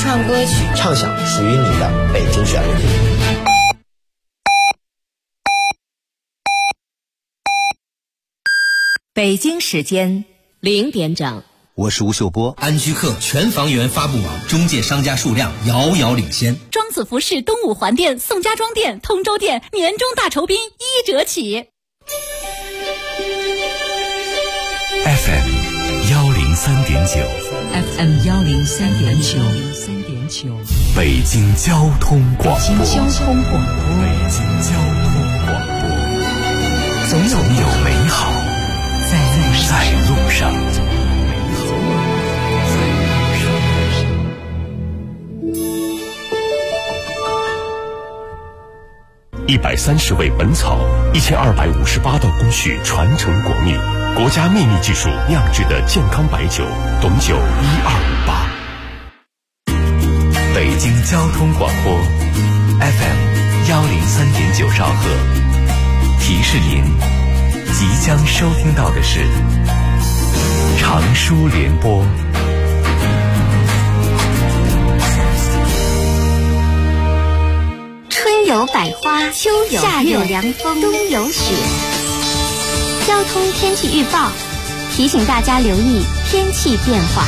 创歌曲， 畅想属于你的北京旋律。 北京时间0点整， 我是吴秀波。 安居客全房源发布网中介商家数量遥遥领先。 庄子服饰东五环店、宋家庄店、通州店年终大酬宾1折起。 FM 103.9 FM 103.9 北京交通广播。 北京交通广播。 总有美好在路上。130味本草，1258道工序传承国秘，国家秘密技术酿制的健康白酒，董酒1258。北京交通广播 FM 103.9兆赫，提示您即将收听到的是长舒联播。 春有百花，秋有夏有凉风，冬有雪。交通天气预报提醒大家留意天气变化。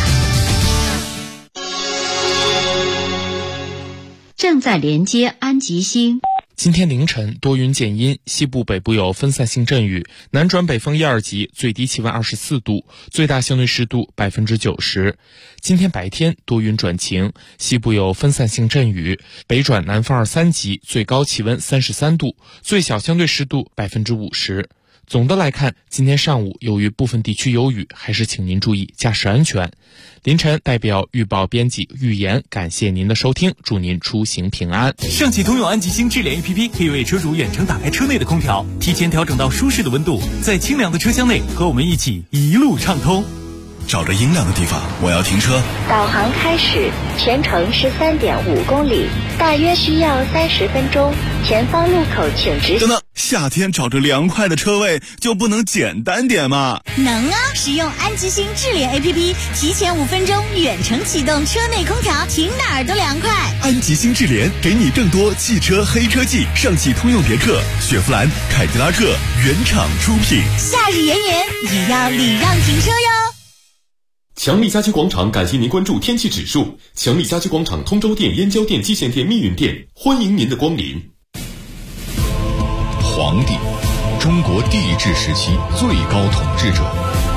正在连接安吉星。 今天凌晨多云见阴，西部北部有分散性阵雨，南转北风1、2级，最低气温24度，最大相对湿度90%。今天白天多云转晴，西部有分散性阵雨，北转南风2、3级，最高气温33度，最小相对湿度50%。总的来看，今天上午由于部分地区有雨，还是请您注意驾驶安全。凌晨代表预报编辑预言，感谢您的收听，祝您出行平安。 上汽通用安吉星智联 APP 可以为车主远程打开车内的空调，提前调整到舒适的温度，在清凉的车厢内和我们一起一路畅通。 找着阴凉的地方，我要停车。 导航开始，全程13.5公里，大约需要30分钟。前方路口请直行。 等等，夏天找着凉快的车位就不能简单点吗？ 能啊！使用安吉星智联 APP， 提前5分钟远程启动车内空调，停哪儿都凉快。 安吉星智联给你更多汽车黑科技，上汽通用别克、雪佛兰、凯迪拉克原厂出品。 夏日炎炎也要礼让停车哟。 强力家居广场感谢您关注天气指数。强力家居广场通州店、燕郊店、蓟县店、密云店，欢迎您的光临。 皇帝，中国帝制时期最高统治者。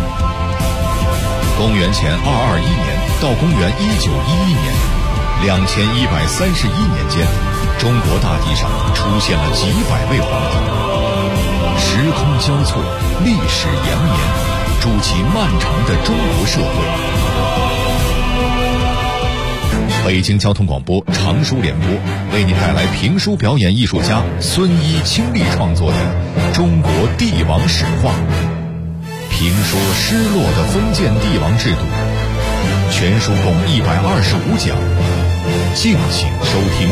公元前221年到公元1911年，2131年间，中国大地上出现了几百位皇帝。时空交错，历史延绵，筑起漫长的中国社会。北京交通广播长舒联播为您带来评书表演艺术家孙一倾力创作的《中国帝王史话》，评说失落的封建帝王制度，全书共125讲，敬请收听。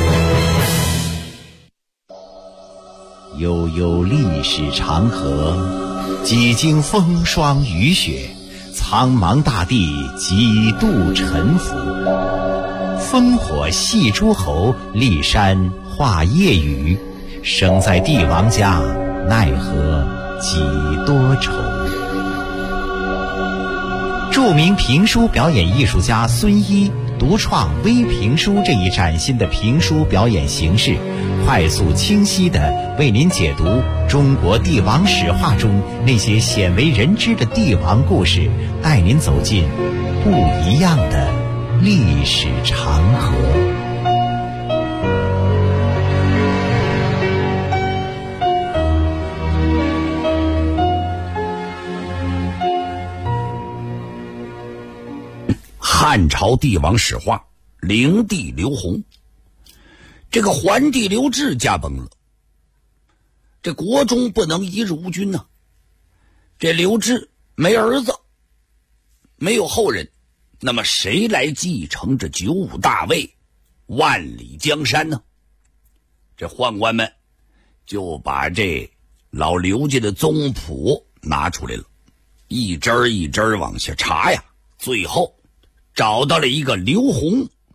悠悠历史长河，几经风霜雨雪，苍茫大地几度沉浮。烽火戏诸侯，骊山画夜雨，生在帝王家，奈何几多愁。著名评书表演艺术家孙一独创微评书这一崭新的评书表演形式，快速清晰地为您解读中国帝王史话中那些鲜为人知的帝王故事，带您走进不一样的历史长河。 汉朝帝王史话，灵帝刘宏。这个桓帝刘志驾崩了，这国中不能一日无君呢。这刘志没儿子，没有后人，那么谁来继承这95大位，万里江山呢？这宦官们就把这老刘家的宗谱拿出来了，一针一针往下查呀，最后找到了一个刘宏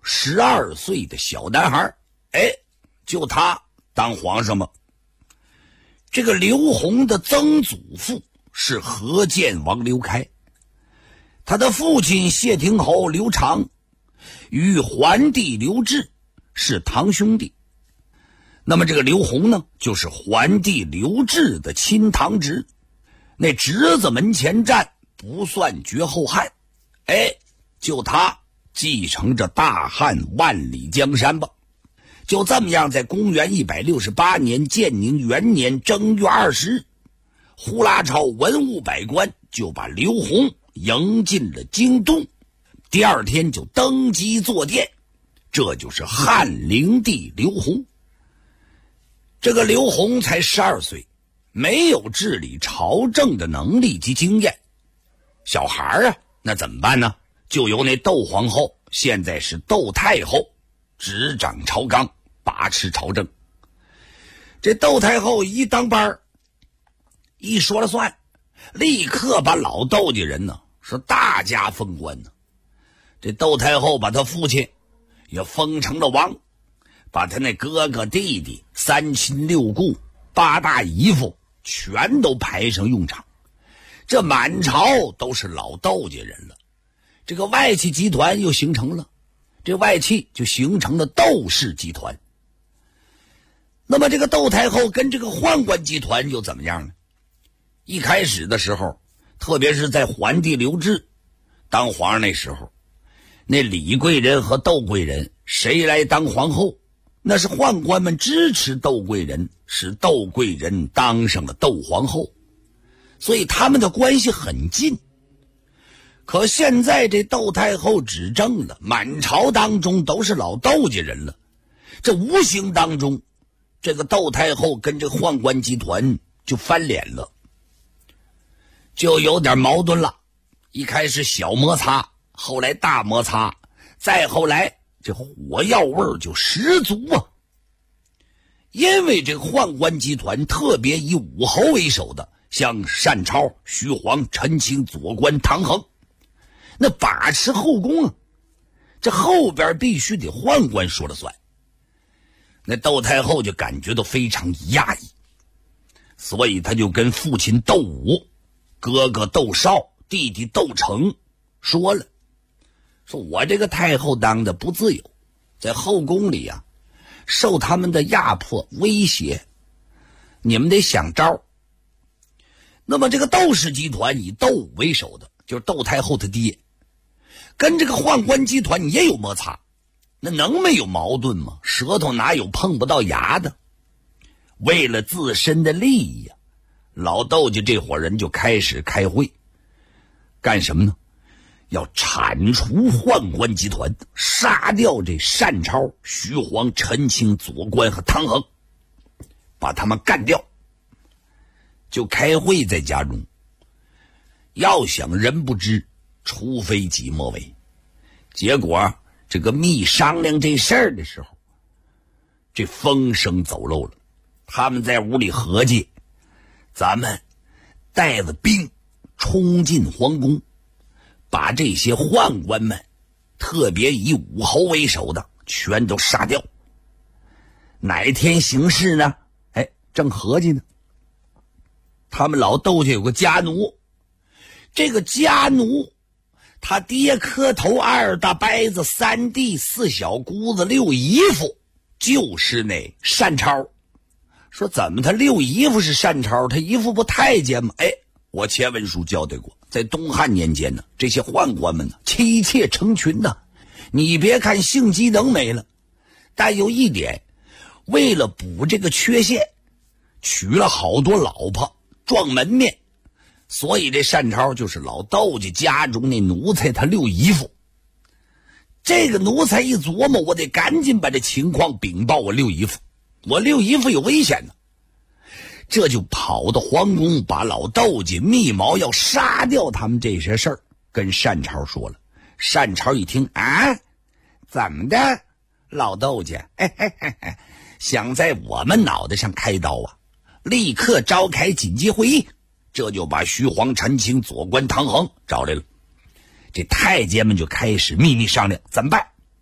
12岁的小男孩，就他当皇上嘛。这个刘宏的曾祖父是河间王刘开，他的父亲谢亭侯刘长与桓帝刘志是堂兄弟。那么这个刘宏呢，就是桓帝刘志的亲堂侄，那侄子门前站，不算绝后汉。就他继承着大汉万里江山吧。就这么样，在公元168年建宁元年正月20日，呼啦超文武百官就把刘宏迎进了京都，第二天就登基坐殿，这就是汉灵帝刘宏。这个刘宏才12岁，没有治理朝政的能力及经验。小孩啊，那怎么办呢？就由那窦皇后，现在是窦太后，执掌朝纲，把持朝政。这窦太后一当班，一说了算，立刻把老窦家人呢是大加封官呢。这窦太后把他父亲也封成了王，把他那哥哥弟弟3亲6故8大姨夫全都排上用场，这满朝都是老窦家人了。这个外戚集团又形成了，这外戚就形成了窦氏集团。那么这个窦太后跟这个宦官集团又怎么样呢？一开始的时候，特别是在桓帝刘志当皇上那时候，那李贵人和窦贵人谁来当皇后，那是宦官们支持窦贵人，使窦贵人当上了窦皇后，所以他们的关系很近。可现在这窦太后执政了，满朝当中都是老窦家人了，这无形当中，这个窦太后跟这个宦官集团就翻脸了，就有点矛盾了。一开始小摩擦，后来大摩擦，再后来这火药味就十足啊。因为这个宦官集团特别以武侯为首的，像单超、徐晃、陈清、左官、唐衡，那把持后宫啊，这后边必须得宦官说了算。那窦太后就感觉到非常压抑，所以他就跟父亲窦武、哥哥窦绍、弟弟窦成说了，说我这个太后当的不自由，在后宫里啊受他们的压迫威胁，你们得想招。那么这个窦氏集团以窦武为首的，就是窦太后他爹，跟这个宦官集团也有摩擦，那能没有矛盾吗？舌头哪有碰不到牙的？为了自身的利益呀，老窦家这伙人就开始开会，干什么呢？要铲除宦官集团，杀掉这单超、徐晃、陈清、左官和唐衡，把他们干掉。就开会在家中，要想人不知，除非己莫为。结果这个密商量这事儿的时候，这风声走漏了。他们在屋里合计，咱们带着兵冲进皇宫，把这些宦官们，特别以武侯为首的全都杀掉。哪天行事呢？正合计呢，他们老窦家有个家奴，这个家奴他爹磕头2大伯子3弟4小姑子6姨夫，就是那单超。说怎么他6姨夫是单超，他姨夫不太监吗？我前文书交代过，在东汉年间呢，这些宦官们呢妻妾成群呢。你别看性机能没了，但有一点，为了补这个缺陷，娶了好多老婆撞门面，所以这单超就是老窦家家中那奴才他6姨夫。这个奴才一琢磨，我得赶紧把这情况禀报我6姨夫，我6姨夫有危险呢。这就跑到皇宫，把老窦家密谋要杀掉他们这些事儿跟单超说了。单超一听啊，怎么的，老窦家想在我们脑袋上开刀啊？立刻召开紧急会议，这就把徐晃、陈清、左官、唐衡找来了。这太监们就开始秘密商量怎么办。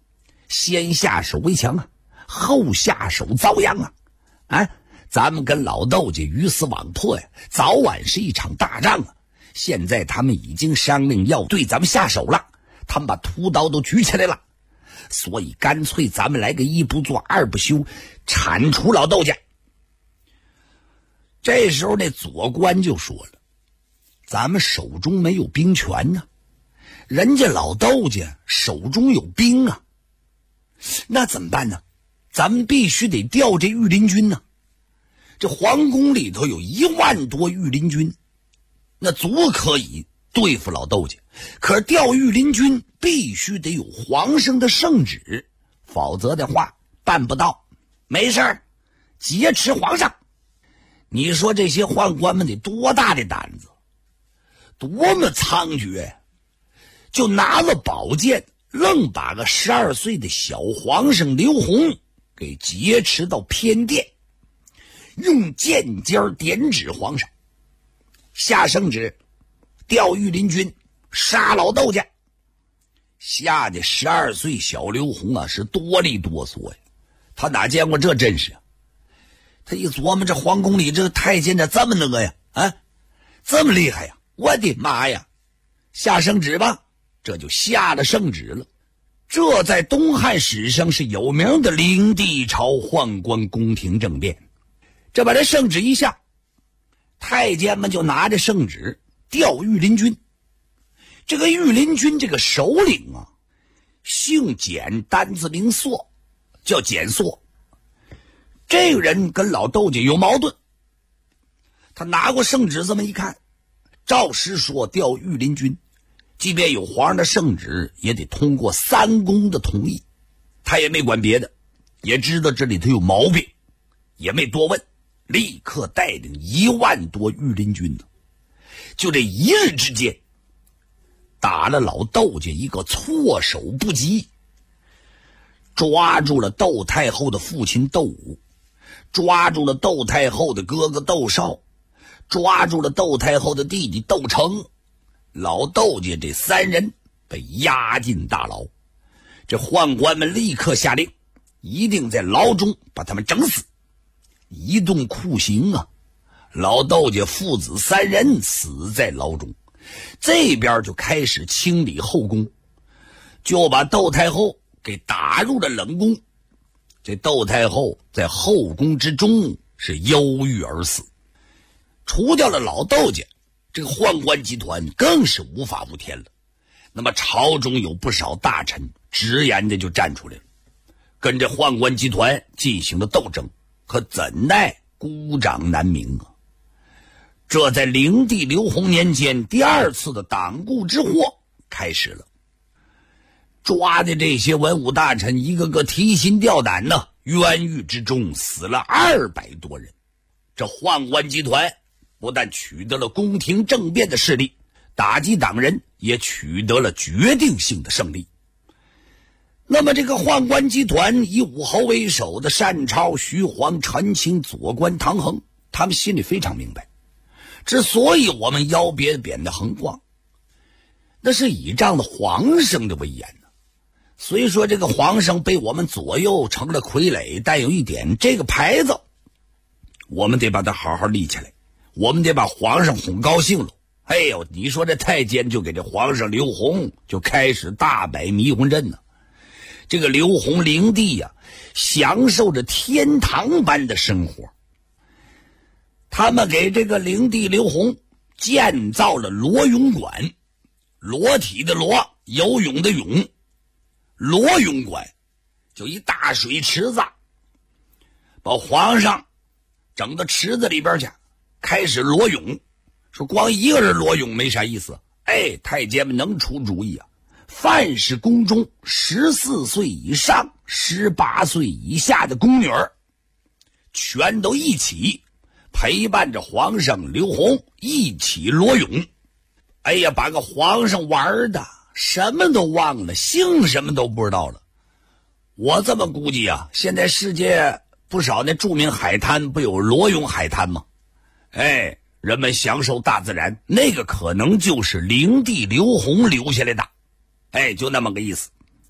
先下手为强啊，后下手遭殃啊！哎，咱们跟老窦家鱼死网破呀，早晚是一场大仗啊！现在他们已经商量要对咱们下手了，他们把屠刀都举起来了，所以干脆咱们来个一不做二不休，铲除老窦家。这时候那左官就说了，咱们手中没有兵权呢，人家老窦家手中有兵啊，那怎么办呢？咱们必须得调这御林军呢。这皇宫里头有1万多御林军，那足可以对付老窦家。可是调御林军必须得有皇上的圣旨，否则的话办不到。没事儿，劫持皇上。你说这些宦官们得多大的胆子，多么猖獗呀！就拿了宝剑，愣把个12岁的小皇上刘宏给劫持到偏殿，用剑尖点指皇上，下圣旨，调御林军，杀老窦家。吓得12岁小刘宏啊是哆里哆嗦呀，他哪见过这阵势啊？他一琢磨，这皇宫里这个太监这么那个呀，啊，这么厉害呀！我的妈呀！下圣旨吧，这就下了圣旨了。这在东汉史上是有名的灵帝朝宦官宫廷政变。这把这圣旨一下，太监们就拿着圣旨调御林军。这个御林军这个首领啊，姓简，单字名硕，叫简硕。这个人跟老窦家有矛盾，他拿过圣旨这么一看，赵师说调御林军，即便有皇上的圣旨，也得通过3公的同意。他也没管别的，也知道这里头有毛病，也没多问，立刻带领1万多御林军呢，就这一日之间，打了老窦家一个措手不及，抓住了窦太后的父亲窦武，抓住了窦太后的哥哥窦绍，抓住了窦太后的弟弟窦成。老窦家这3人被押进大牢。这宦官们立刻下令，一定在牢中把他们整死，一顿酷刑啊！老窦家父子3人死在牢中。这边就开始清理后宫，就把窦太后给打入了冷宫。这窦太后在后宫之中是忧郁而死。除掉了老窦家，这个宦官集团更是无法无天了。那么朝中有不少大臣直言的就站出来了，跟这宦官集团进行了斗争，可怎奈孤掌难鸣啊！这在灵帝刘宏年间，第2次的党锢之祸开始了。抓的这些文武大臣一个个提心吊胆呢，冤狱之中死了200多人。这宦官集团不但取得了宫廷政变的势力，打击党人也取得了决定性的胜利。那么这个宦官集团以武侯为首的单超、徐晃、陈清、左官、唐衡，他们心里非常明白，之所以我们腰贬的横逛，那是倚仗了皇上的威严呢。虽说这个皇上被我们左右成了傀儡，但有一点，这个牌子我们得把它好好立起来，我们得把皇上哄高兴了。哎呦，你说这太监就给这皇上刘宏就开始大摆迷魂阵呢。这个刘宏灵帝呀，享受着天堂般的生活。他们给这个灵帝刘宏建造了裸泳馆，裸体的裸，游泳的泳，裸泳馆就一大水池子，把皇上整到池子里边去，开始裸泳。说光一个人裸泳没啥意思，哎，太监们能出主意啊！凡是宫中14岁以上、18岁以下的宫女儿，全都一起陪伴着皇上刘宏一起裸泳。哎呀，把个皇上玩的什么都忘了，姓什么都不知道了。我这么估计啊，现在世界不少那著名海滩不有裸泳海滩吗？哎，人们享受大自然，那个可能就是灵帝刘宏留下来的。哎，就那么个意思。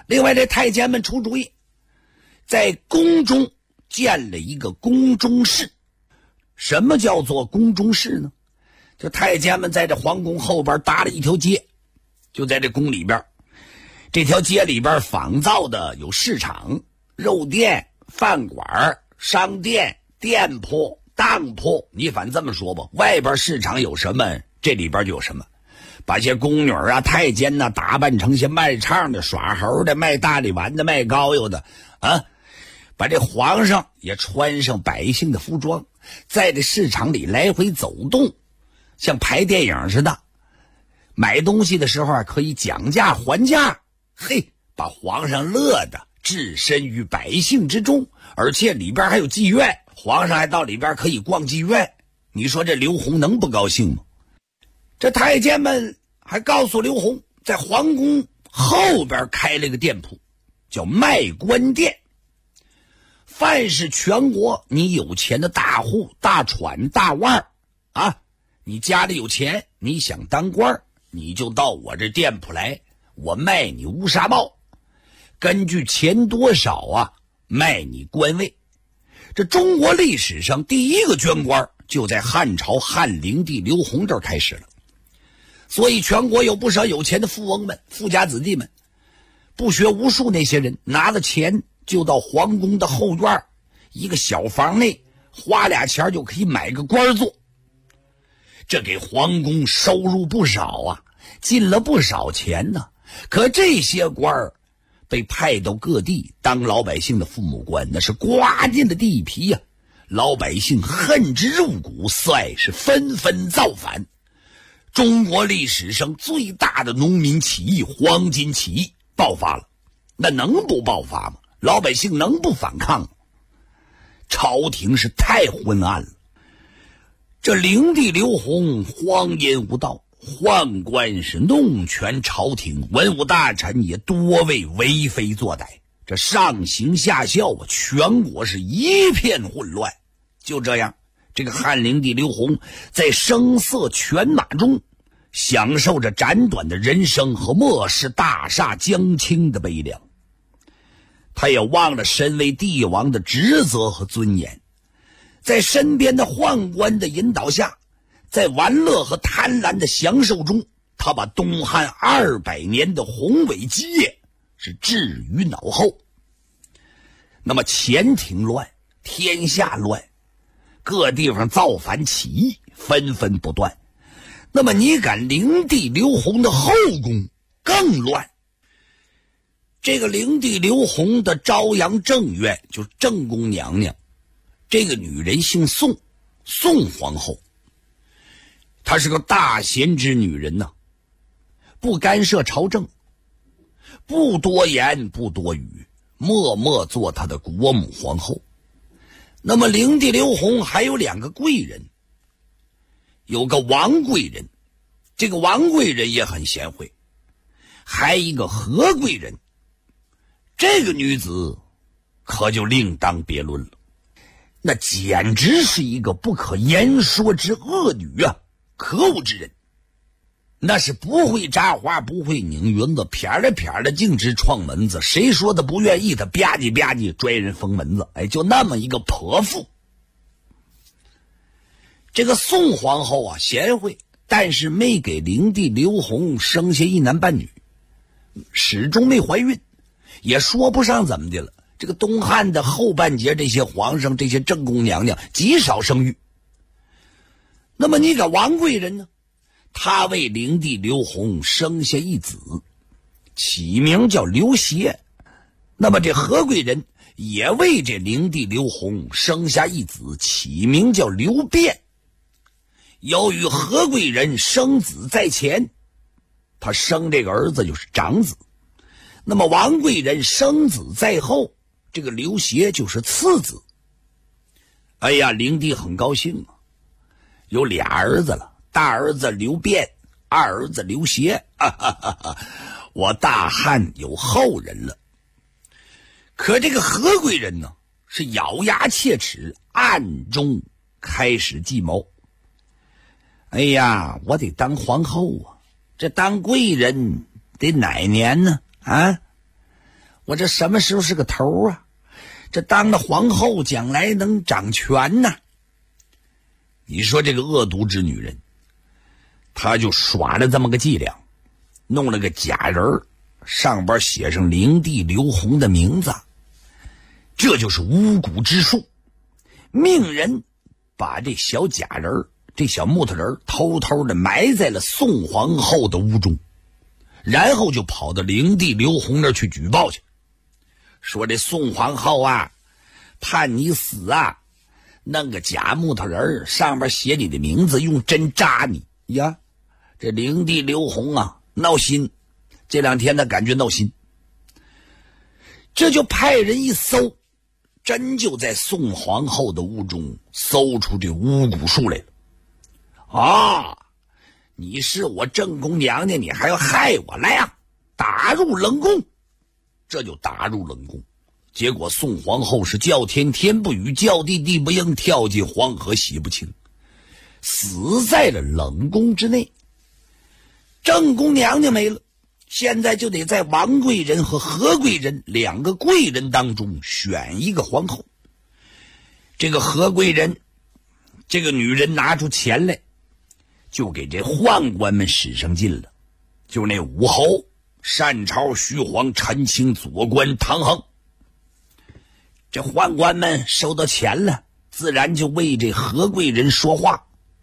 另外，这太监们出主意，在宫中建了一个宫中室。什么叫做宫中室呢？就太监们在这皇宫后边搭了一条街，就在这宫里边。这条街里边仿造的有市场、肉店、饭馆、商店、店铺、当铺，你反正这么说吧，外边市场有什么，这里边就有什么。把些宫女啊、太监呢打扮成些卖唱的、耍猴的、卖大力丸的、卖膏药的啊，把这皇上也穿上百姓的服装，在这市场里来回走动，像拍电影似的。买东西的时候可以讲价还价，嘿，把皇上乐得置身于百姓之中。而且里边还有妓院，皇上还到里边可以逛妓院。你说这刘洪能不高兴吗？这太监们还告诉刘洪，在皇宫后边开了个店铺，叫卖官店。凡是全国你有钱的大户、大船、大腕啊，你家里有钱，你想当官，你就到我这店铺来，我卖你乌纱帽，根据钱多少啊，卖你官位。这中国历史上第一个捐官就在汉朝汉灵帝刘洪这儿开始了。所以全国有不少有钱的富翁们、富家子弟们，不学无术那些人拿了钱就到皇宫的后院一个小房内，花俩钱就可以买个官做。这给皇宫收入不少啊，进了不少钱呢。可这些官被派到各地当老百姓的父母官，那是刮尽了地皮呀，老百姓恨之入骨，遂是纷纷造反。中国历史上最大的农民起义黄巾起义爆发了，那能不爆发吗？老百姓能不反抗吗？朝廷是太昏暗了。这灵帝刘洪荒淫无道，宦官是弄权朝廷，文武大臣也多为为非作歹，这上行下效啊，全国是一片混乱。就这样，这个汉灵帝刘洪在声色犬马中享受着斩短的人生和漠视大厦将倾的悲凉。他也忘了身为帝王的职责和尊严，在身边的宦官的引导下，在玩乐和贪婪的享受中，他把东汉200年的宏伟基业是置于脑后。那么前庭乱，天下乱，各地方造反起义纷纷不断。那么你赶灵帝刘洪的后宫更乱。这个灵帝刘洪的朝阳正院，就是正宫娘娘，这个女人姓宋，宋皇后。她是个大贤之女人呐，不干涉朝政，不多言不多语，默默做她的国母皇后。那么灵帝刘洪还有2个贵人，有个王贵人，这个王贵人也很贤惠，还一个何贵人，这个女子可就另当别论了。那简直是一个不可言说之恶女啊，可恶之人。那是不会扎花，不会拧云子，撇了撇了径直撞门子，谁说的不愿意，他吧唧吧唧拽人封门子。哎，就那么一个泼妇。这个宋皇后啊，贤惠，但是没给灵帝刘洪生下一男半女，始终没怀孕，也说不上怎么的了。这个东汉的后半截，这些皇上、这些正宫娘娘极少生育。那么你个王贵人呢，他为灵帝刘洪生下一子，起名叫刘协。那么这何贵人也为这灵帝刘洪生下一子，起名叫刘辩。由于何贵人生子在前，他生这个儿子就是长子。那么王贵人生子在后，这个刘协就是次子。哎呀，灵帝很高兴啊，有俩儿子了，大儿子刘辩，二儿子刘协，我大汉有后人了。可这个何贵人呢，是咬牙切齿，暗中开始计谋。哎呀，我得当皇后啊，这当贵人得哪年呢？啊， 我这什么时候是个头啊？这当了皇后将来能掌权呢？你说这个恶毒之女人，她就耍了这么个伎俩，弄了个假人儿，上边写上灵帝刘洪的名字，这就是巫蛊之术。命人把这小假人儿，这小木头人偷偷的埋在了宋皇后的屋中，然后就跑到灵帝刘洪那儿去举报去，说这宋皇后啊判你死啊，弄个假木头人上边写你的名字，用针扎你呀。这灵帝刘洪啊闹心，这2天他感觉闹心，这就派人一搜，真就在宋皇后的屋中搜出这巫蛊术来了。啊，你是我正宫娘娘，你还要害我，来啊，打入冷宫。这就打入冷宫，结果宋皇后是叫天天不语，叫地地不应，跳进黄河洗不清，死在了冷宫之内。正宫娘娘没了，现在就得在王贵人和何贵人2个贵人当中选一个皇后。这个何贵人这个女人拿出钱来，就给这宦官们使上劲了，就那武侯单超、徐晃、陈清、左官、唐衡，这宦官们收到钱了，自然就为这何贵人说话。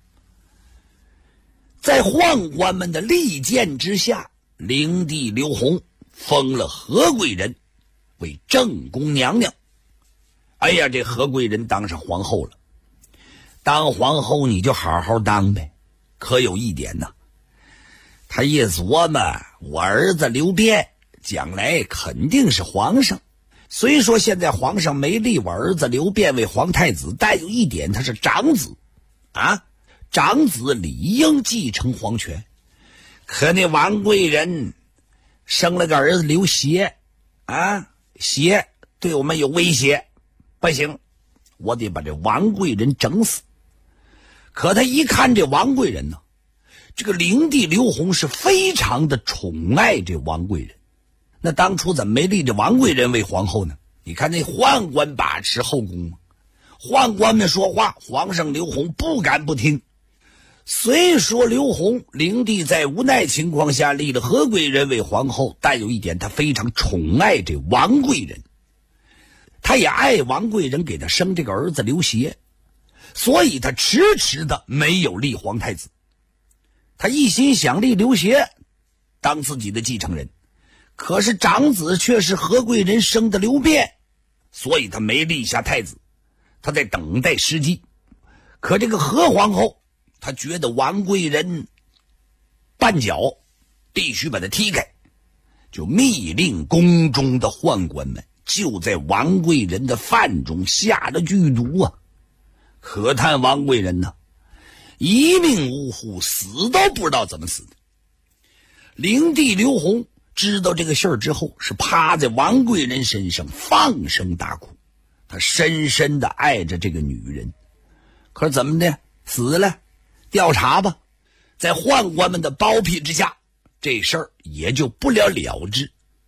在宦官们的力荐之下，灵帝刘洪封了何贵人为正宫娘娘。哎呀，这何贵人当上皇后了。当皇后你就好好当呗，可有一点呢，他一琢磨，我儿子刘辩将来肯定是皇上，虽说现在皇上没立我儿子刘辩为皇太子，但有一点他是长子啊，长子理应继承皇权。可那王贵人生了个儿子刘协啊，协对我们有威胁，不行，我得把这王贵人整死。可他一看这王贵人呢，这个灵帝刘洪是非常的宠爱这王贵人，那当初怎么没立这王贵人为皇后呢？你看那宦官把持后宫嘛，宦官们说话，皇上刘洪不敢不听。虽说刘洪灵帝在无奈情况下立了何贵人为皇后，但有一点他非常宠爱这王贵人，他也爱王贵人给他生这个儿子刘协，所以他迟迟的没有立皇太子。他一心想立刘协当自己的继承人，可是长子却是何贵人生的刘辩，所以他没立下太子，他在等待时机。可这个何皇后他觉得王贵人绊脚，必须把他踢开，就密令宫中的宦官们就在王贵人的饭中下了剧毒啊。可叹王贵人呢，一命呜呼，死都不知道怎么死的。灵帝刘洪知道这个事儿之后，是趴在王贵人身上放声大哭，他深深的爱着这个女人。可是怎么的，死了，调查吧。在宦官们的包庇之下，这事儿也就不了了之。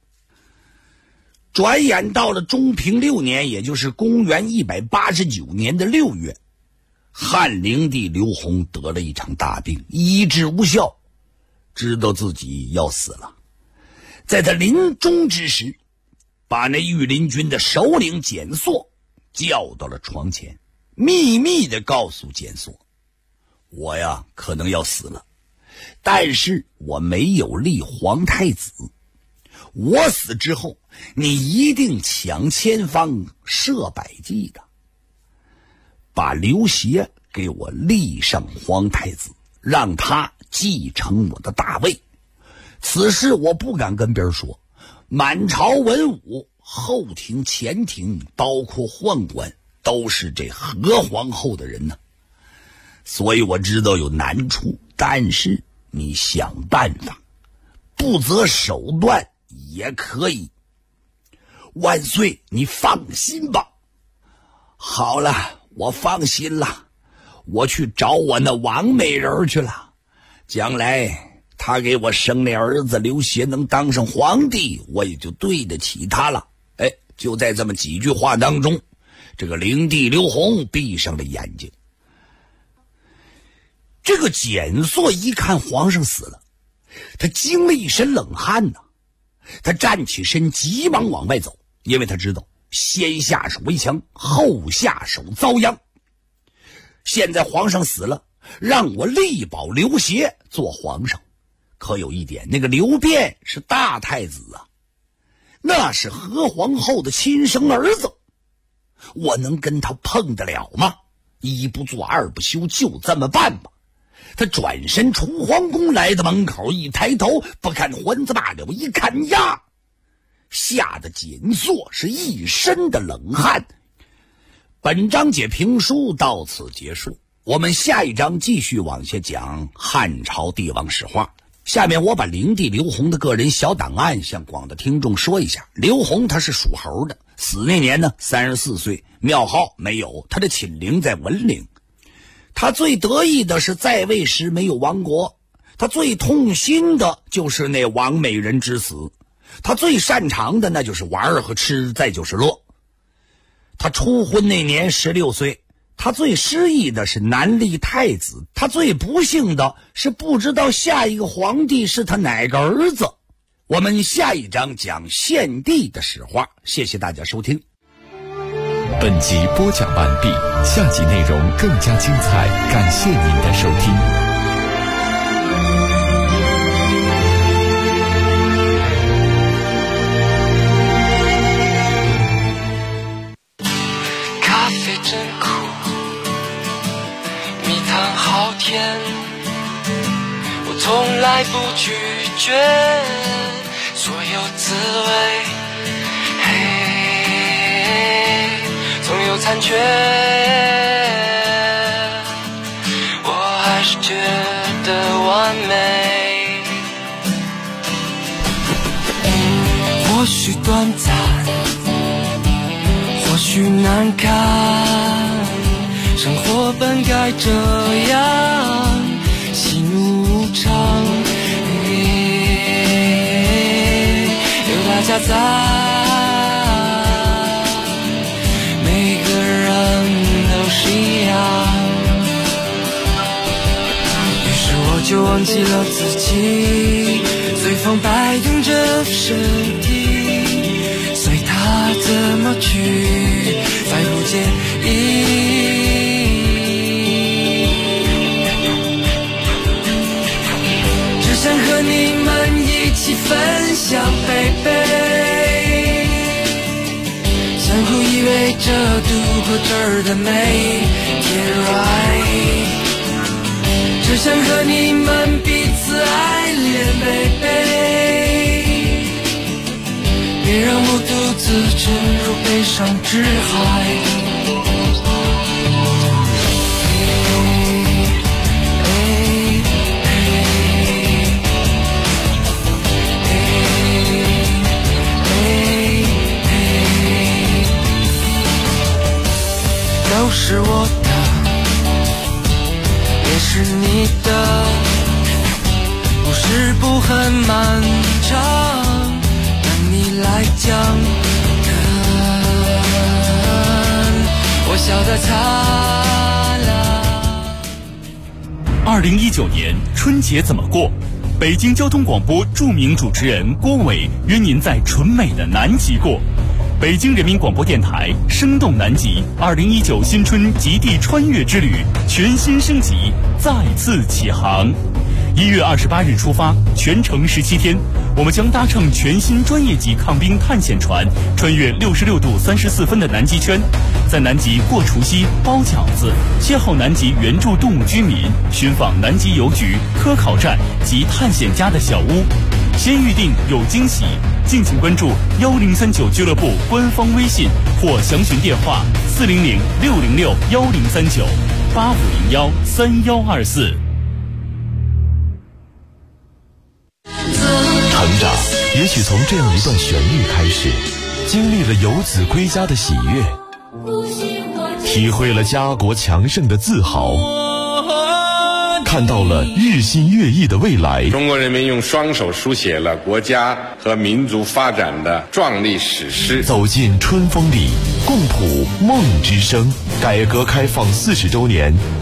转眼到了中平6年，也就是公元189年的6月，汉灵帝刘洪得了一场大病，医治无效，知道自己要死了。在他临终之时，把那御林军的首领简硕叫到了床前，秘密地告诉简硕，我呀可能要死了，但是我没有立皇太子，我死之后你一定抢千方设百计的把刘协给我立上皇太子，让他继承我的大位。此事我不敢跟别人说，满朝文武、后庭、前庭，包括宦官，都是这何皇后的人呢，所以我知道有难处，但是你想办法，不择手段也可以。万岁，你放心吧。好了，我放心了，我去找我那王美人去了，将来他给我生那儿子刘协能当上皇帝，我也就对得起他了。就在这么几句话当中，这个灵帝刘宏闭上了眼睛。这个简硕一看皇上死了，他惊了一身冷汗呐。他站起身急忙往外走，因为他知道先下手为强，后下手遭殃。现在皇上死了，让我力保刘协做皇上。可有一点，那个刘辩是大太子啊，那是何皇后的亲生儿子，我能跟他碰得了吗？一不做二不休，就这么办吧。他转身出皇宫，来到门口，一抬头不看环子罢了，一看呀，吓得简硕是一身的冷汗。本章节评书到此结束，我们下一章继续往下讲汉朝帝王史话。下面我把灵帝刘宏的个人小档案向广大听众说一下。刘宏他是属猴的，死那年呢34岁，庙号没有，他的寝陵在文陵。他最得意的是在位时没有亡国，他最痛心的就是那王美人之死，他最擅长的那就是玩和吃，再就是乐。他初婚那年16岁，他最失意的是难立太子，他最不幸的是不知道下一个皇帝是他哪个儿子。我们下一章讲献帝的史话，谢谢大家收听。 本集播讲完毕，下集内容更加精彩，感谢您的收听。 咖啡真苦，蜜糖好甜，我从来不拒绝所有滋味，总有残缺，我还是觉得完美。或许短暂，或许难堪，生活本该这样，喜怒无常，有大家在。就忘记了自己，随风摆动着身体，随它怎么去，再不介意。只想和你们一起分享baby，相互依偎着度过这儿的每天 right，只想和你们彼此爱恋 baby， 别让我独自沉入悲伤之海。都是我的，也是你的，故事不很漫长，但你来讲我笑得灿烂。 2019年春节怎么过？北京交通广播著名主持人郭伟约您在纯美的南极过。北京人民广播电台生动南极2019新春极地穿越之旅全新升级，再次起航。1月28日出发，全程17天，我们将搭乘全新专业级抗冰探险船，穿越66度34分的南极圈，在南极过除夕、包饺子，邂逅南极原住动物居民，寻访南极邮局、科考站及探险家的小屋。先预定有惊喜，敬请关注1039俱乐部官方微信或详询电话400-606-1039-8501-3124。 成长也许从这样一段旋律开始，经历了游子归家的喜悦，体会了家国强盛的自豪， 看到了日新月异的未来。 中国人民用双手书写了国家和民族发展的壮丽史诗。 走进春风里，共谱梦之声。改革开放40周年，